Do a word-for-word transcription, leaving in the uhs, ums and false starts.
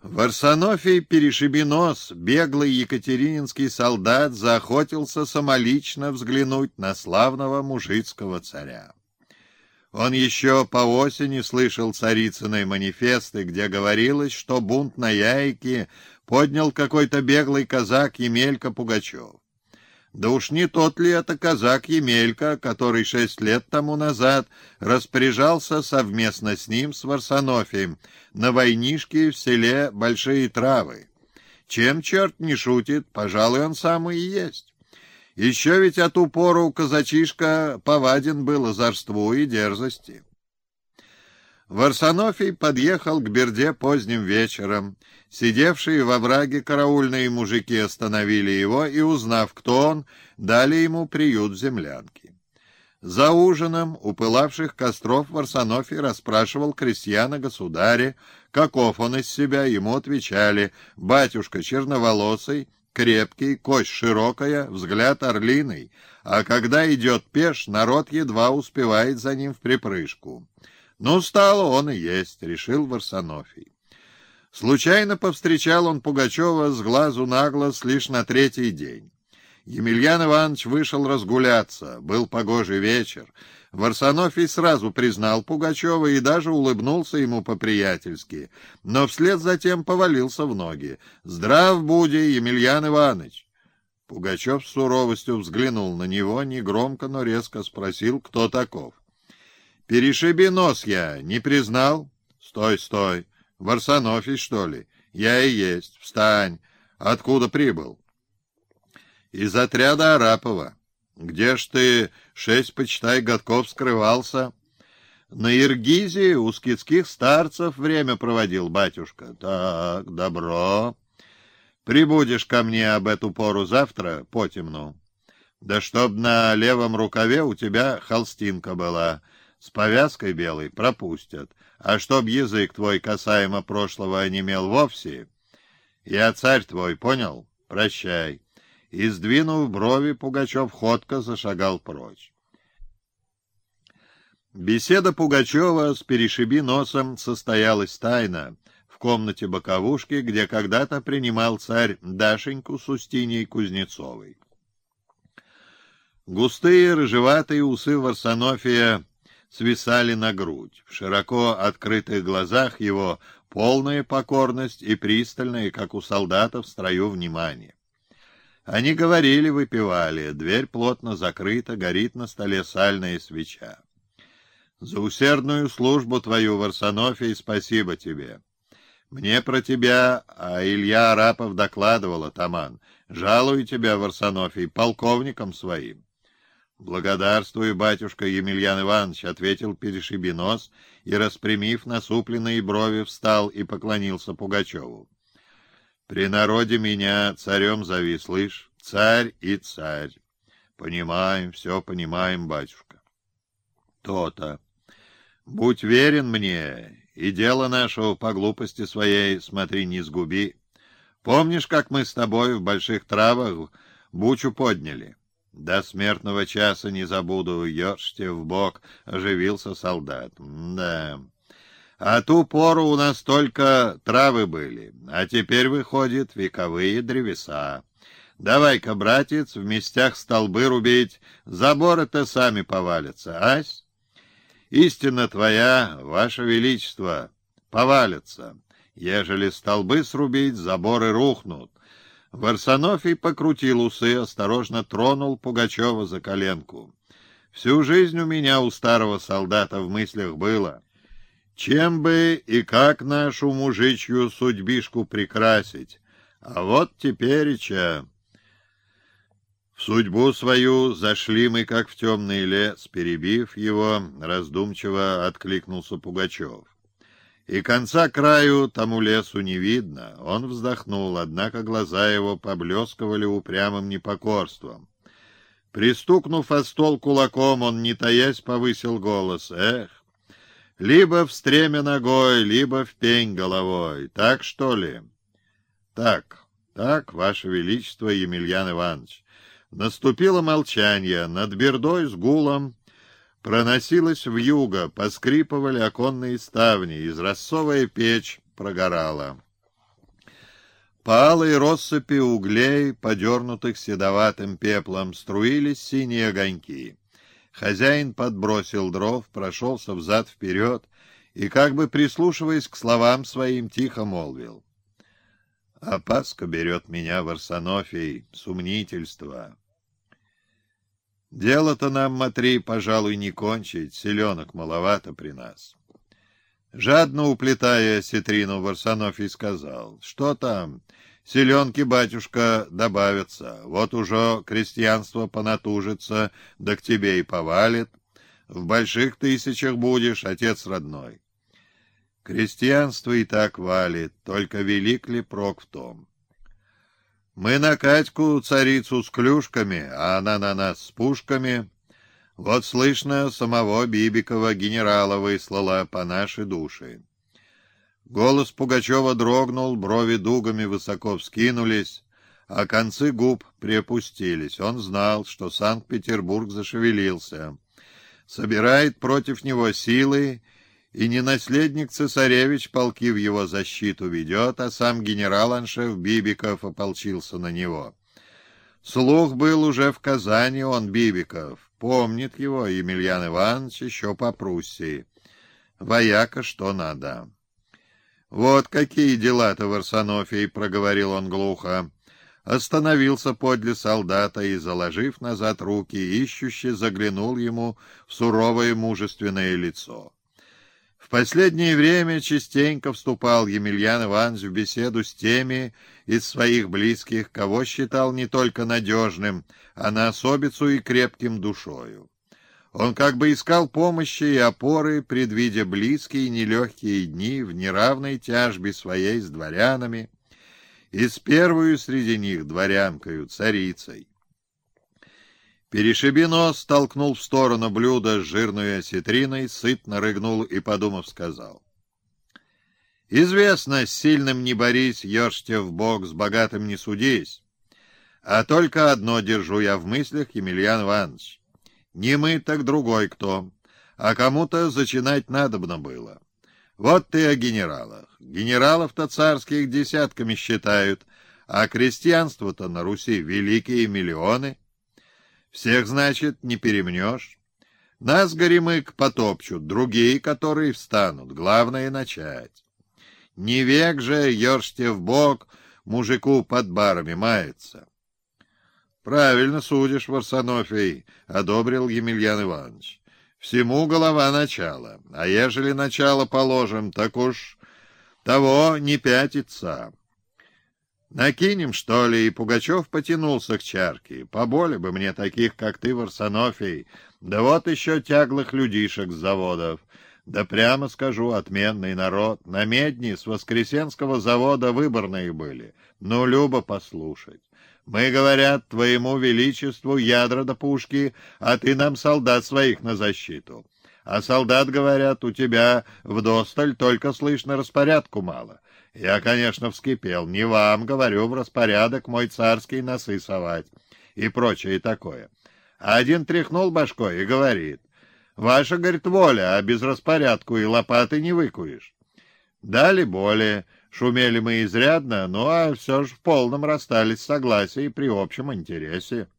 Варсонофий Перешибинос, беглый екатерининский солдат, заохотился самолично взглянуть на славного мужицкого царя. Он еще по осени слышал царицыной манифесты, где говорилось, что бунт на Яйке поднял какой-то беглый казак Емелька Пугачев. Да уж не тот ли это казак Емелька, который шесть лет тому назад распоряжался совместно с ним, с Варсонофием, на войнишке в селе Большие Травы? Чем черт не шутит, пожалуй, он самый и есть. Еще ведь от упору казачишка поваден был озорству и дерзости. Варсонофий подъехал к Берде поздним вечером. Сидевшие во враге караульные мужики остановили его и, узнав, кто он, дали ему приют в землянке. За ужином у пылавших костров Варсонофий расспрашивал крестьян о государе, каков он из себя. Ему отвечали: батюшка черноволосый, крепкий, кость широкая, взгляд орлиный, а когда идет пеш, народ едва успевает за ним в припрыжку. Ну, стало он и есть, решил Варсонофий. Случайно повстречал он Пугачева с глазу на глаз лишь на третий день. Емельян Иванович вышел разгуляться, был погожий вечер. Варсонофий сразу признал Пугачева и даже улыбнулся ему по-приятельски, но вслед затем повалился в ноги. «Здрав буди, Емельян Иванович!» Пугачев с суровостью взглянул на него, негромко, но резко спросил, кто таков. «Перешибинос я, не признал?» «Стой, стой! Варсонофий, что ли? Я и есть. Встань! Откуда прибыл?» «Из отряда Арапова. Где ж ты шесть, почитай, годков скрывался?» «На Иргизе у скитских старцев время проводил, батюшка». «Так, добро. Прибудешь ко мне об эту пору завтра, потемну. Да чтоб на левом рукаве у тебя холстинка была. С повязкой белой пропустят. А чтоб язык твой касаемо прошлого онемел вовсе, я царь твой, понял? Прощай». И, сдвинув брови, Пугачев ходко зашагал прочь. Беседа Пугачева с Перешибиносом состоялась тайно в комнате боковушки, где когда-то принимал царь Дашеньку с Устиньей Кузнецовой. Густые рыжеватые усы Варсонофия свисали на грудь. В широко открытых глазах его полная покорность и пристальное, как у солдата в строю, внимание. Они говорили, выпивали, дверь плотно закрыта, горит на столе сальная свеча. «За усердную службу твою, Варсонофий, спасибо тебе. Мне про тебя, а Илья Арапов докладывал, атаман. Жалую тебя, Варсонофий, полковником своим». «Благодарствую, батюшка Емельян Иванович», — ответил Перешибинос и, распрямив насупленные брови, встал и поклонился Пугачеву. «При народе меня царем зови, слышь, царь и царь». «Понимаем, все понимаем, батюшка». «То-то. Будь верен мне, и дело нашего по глупости своей, смотри, не сгуби. Помнишь, как мы с тобой в Больших Травах бучу подняли?» «До смертного часа не забуду, ешьте в бок», — оживился солдат. «Да. А ту пору у нас только травы были, а теперь, выходит, вековые древеса. Давай-ка, братец, в местях столбы рубить, заборы-то сами повалятся, ась? Истина твоя, ваше величество, повалятся. Ежели столбы срубить, заборы рухнут». Варсонофий покрутил усы, осторожно тронул Пугачева за коленку. «Всю жизнь у меня, у старого солдата, в мыслях было, чем бы и как нашу мужичью судьбишку прикрасить. А вот тепереча в судьбу свою зашли мы, как в темный лес». Перебив его, раздумчиво откликнулся Пугачев. «И конца краю тому лесу не видно». Он вздохнул, однако глаза его поблескивали упрямым непокорством. Пристукнув о стол кулаком, он, не таясь, повысил голос. «Эх, либо в стремя ногой, либо в пень головой. Так, что ли?» «Так, так, ваше величество, Емельян Иванович». Наступило молчание. Над Бердой с гулом проносилась вьюга, поскрипывали оконные ставни, израсцовая печь прогорала. По алой россыпи углей, подернутых седоватым пеплом, струились синие огоньки. Хозяин подбросил дров, прошелся взад-вперед и, как бы прислушиваясь к словам своим, тихо молвил: «Опаска берет меня, Варсонофий, сумнительство. Дело-то нам, Матри, пожалуй, не кончить, селенок маловато при нас». Жадно уплетая осетрину, Варсонофий сказал: «Что там? Селенки, батюшка, добавятся. Вот уже крестьянство понатужится, да к тебе и повалит. В больших тысячах будешь, отец родной». Крестьянство и так валит, только велик ли прок в том? Мы на Катьку, царицу, с клюшками, а она на нас с пушками. Вот, слышно, самого Бибикова генерала выслала по нашей душе. Голос Пугачева дрогнул, брови дугами высоко вскинулись, а концы губ приопустились. Он знал, что Санкт-Петербург зашевелился, собирает против него силы, и не наследник цесаревич полки в его защиту ведет, а сам генерал-аншеф Бибиков ополчился на него. Слух был уже в Казани, он, Бибиков, помнит его Емельян Иванович еще по Пруссии. Вояка что надо. «Вот какие дела-то, Варсонофий», — проговорил он глухо. Остановился подле солдата и, заложив назад руки, ищуще заглянул ему в суровое мужественное лицо. В последнее время частенько вступал Емельян Иванович в беседу с теми из своих близких, кого считал не только надежным, а на особицу и крепким душою. Он как бы искал помощи и опоры, предвидя близкие и нелегкие дни в неравной тяжбе своей с дворянами, и с первую среди них дворянкою, царицей. Перешиби нос, толкнул в сторону блюда с жирной осетриной, сытно рыгнул и, подумав, сказал: «Известно, с сильным не борись, ешьте в бок, с богатым не судись. А только одно держу я в мыслях, Емельян Иванович. Не мы, так другой кто. А кому-то зачинать надобно было. Вот ты о генералах. Генералов-то царских десятками считают, а крестьянство-то на Руси великие миллионы. Всех, значит, не перемнешь. Нас, горемык, потопчут, другие, которые встанут. Главное — начать. Не век же, ешьте в бок, мужику под барами мается». «Правильно судишь, Варсонофий», — одобрил Емельян Иванович. «Всему голова начала, а ежели начало положим, так уж того не пятится. Накинем, что ли?» И Пугачев потянулся к чарке. «Поболе бы мне таких, как ты, Варсонофий, да вот еще тяглых людишек с заводов. Да прямо скажу, отменный народ. На медни с Воскресенского завода выборные были. Ну, любо послушать. Мы, говорят, твоему величеству ядра до пушки, а ты нам солдат своих на защиту. А солдат, говорят, у тебя вдосталь, только слышно, распорядку мало. Я, конечно, вскипел. Не вам, говорю, в распорядок мой царский носы совать и прочее такое. А один тряхнул башкой и говорит: «Ваша, говорит, воля, а без распорядку и лопаты не выкуешь». Дали более. Шумели мы изрядно, ну а все же в полном расстались с согласием при общем интересе.